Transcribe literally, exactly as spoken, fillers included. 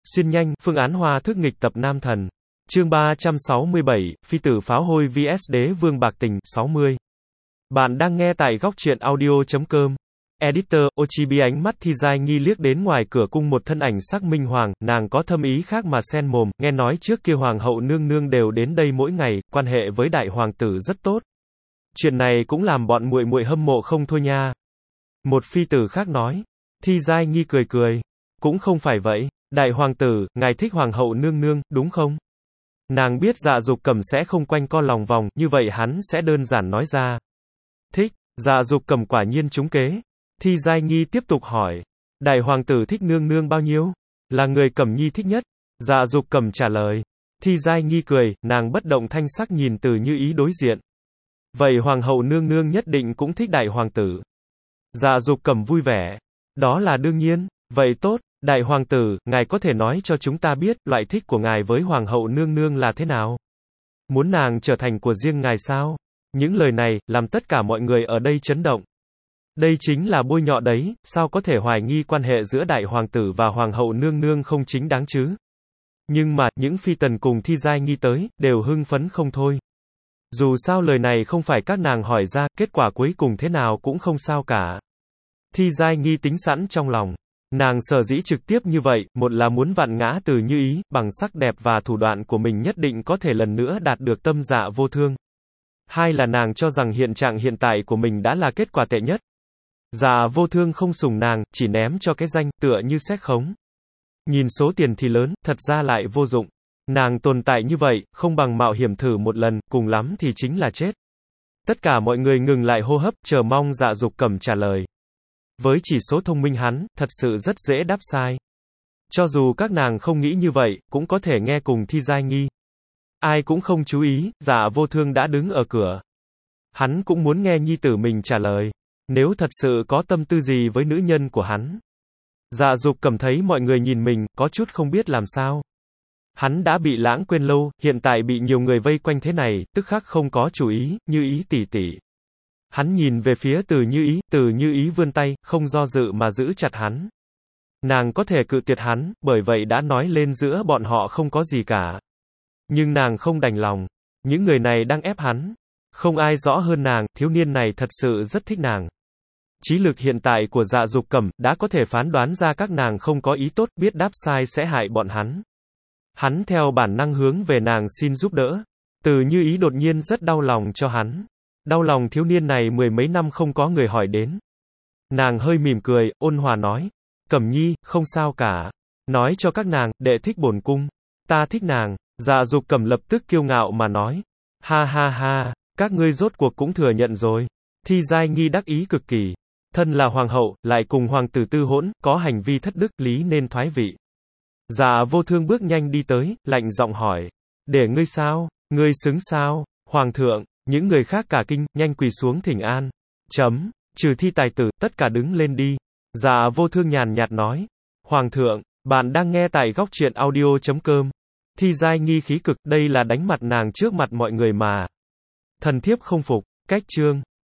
Xuyên nhanh, phương án hòa thức nghịch tập Nam Thần. Chương ba trăm sáu mươi bảy, Phi tử pháo hôi vs Đế vương bạc tình, sáu mươi. Bạn đang nghe tại góc truyện audio.com. Editor, Ochibi ánh mắt Thi Giai Nghi liếc đến ngoài cửa cung một thân ảnh sắc minh hoàng, nàng có thâm ý khác mà xen mồm, nghe nói trước kia hoàng hậu nương nương đều đến đây mỗi ngày, quan hệ với đại hoàng tử rất tốt. Chuyện này cũng làm bọn muội muội hâm mộ không thôi nha. Một phi tử khác nói. Thi Giai Nghi cười cười. Cũng không phải vậy, đại hoàng tử, ngài thích hoàng hậu nương nương, đúng không? Nàng biết Dạ Dục Cẩm sẽ không quanh co lòng vòng, như vậy hắn sẽ đơn giản nói ra. Thích, Dạ Dục Cẩm quả nhiên trúng kế. Thi Giai Nghi tiếp tục hỏi. Đại hoàng tử thích nương nương bao nhiêu? Là người Cẩm Nhi thích nhất. Dạ Dục Cẩm trả lời. Thi Giai Nghi cười, nàng bất động thanh sắc nhìn Từ Như Ý đối diện. Vậy hoàng hậu nương nương nhất định cũng thích đại hoàng tử. Dạ Dục Cẩm vui vẻ. Đó là đương nhiên. Vậy tốt, đại hoàng tử, ngài có thể nói cho chúng ta biết, loại thích của ngài với hoàng hậu nương nương là thế nào? Muốn nàng trở thành của riêng ngài sao? Những lời này, làm tất cả mọi người ở đây chấn động. Đây chính là bôi nhọ đấy, sao có thể hoài nghi quan hệ giữa đại hoàng tử và hoàng hậu nương nương không chính đáng chứ? Nhưng mà, những phi tần cùng Thi Giai Nghi tới, đều hưng phấn không thôi. Dù sao lời này không phải các nàng hỏi ra, kết quả cuối cùng thế nào cũng không sao cả. Thi Giai Nghi tính sẵn trong lòng. Nàng sở dĩ trực tiếp như vậy, một là muốn vặn ngã Từ Như Ý, bằng sắc đẹp và thủ đoạn của mình nhất định có thể lần nữa đạt được tâm Dạ Vô Thương. Hai là nàng cho rằng hiện trạng hiện tại của mình đã là kết quả tệ nhất. Dạ Vô Thương không sủng nàng, chỉ ném cho cái danh, tựa như xét khống. Nhìn số tiền thì lớn, thật ra lại vô dụng. Nàng tồn tại như vậy, không bằng mạo hiểm thử một lần, cùng lắm thì chính là chết. Tất cả mọi người ngừng lại hô hấp, chờ mong Dạ Dục Cẩm trả lời. Với chỉ số thông minh hắn, thật sự rất dễ đáp sai. Cho dù các nàng không nghĩ như vậy, cũng có thể nghe cùng Thi Giai Nghi. Ai cũng không chú ý, Dạ Vô Thương đã đứng ở cửa. Hắn cũng muốn nghe nhi tử mình trả lời. Nếu thật sự có tâm tư gì với nữ nhân của hắn. Dạ Dục Cẩm thấy mọi người nhìn mình, có chút không biết làm sao. Hắn đã bị lãng quên lâu, hiện tại bị nhiều người vây quanh thế này, tức khắc không có chủ ý, Như Ý tỷ tỷ. Hắn nhìn về phía Từ Như Ý, Từ Như Ý vươn tay, không do dự mà giữ chặt hắn. Nàng có thể cự tuyệt hắn, bởi vậy đã nói lên giữa bọn họ không có gì cả. Nhưng nàng không đành lòng. Những người này đang ép hắn. Không ai rõ hơn nàng, thiếu niên này thật sự rất thích nàng. Trí lực hiện tại của Dạ Dục Cẩm, đã có thể phán đoán ra các nàng không có ý tốt, biết đáp sai sẽ hại bọn hắn. Hắn theo bản năng hướng về nàng xin giúp đỡ. Từ Như Ý đột nhiên rất đau lòng cho hắn. Đau lòng thiếu niên này mười mấy năm không có người hỏi đến. Nàng hơi mỉm cười, ôn hòa nói. Cẩm Nhi, không sao cả. Nói cho các nàng, đệ thích bổn cung. Ta thích nàng. Dạ Dục Cẩm lập tức kiêu ngạo mà nói. Ha ha ha, các ngươi rốt cuộc cũng thừa nhận rồi. Thi Giai Nghi đắc ý cực kỳ. Thân là hoàng hậu, lại cùng hoàng tử tư hỗn, có hành vi thất đức, lý nên thoái vị. Dạ Vô Thương bước nhanh đi tới, lạnh giọng hỏi. Để ngươi sao? Ngươi xứng sao? Hoàng thượng, những người khác cả kinh, nhanh quỳ xuống thỉnh an. Chấm, trừ Thi tài tử, tất cả đứng lên đi. Dạ Vô Thương nhàn nhạt nói. Hoàng thượng, bạn đang nghe tại góc truyện audio.com. Thi Giai Nghi khí cực, đây là đánh mặt nàng trước mặt mọi người mà. Thần thiếp không phục, cách chương.